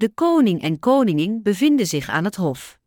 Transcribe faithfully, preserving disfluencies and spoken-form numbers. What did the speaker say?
De koning en koningin bevinden zich aan het hof.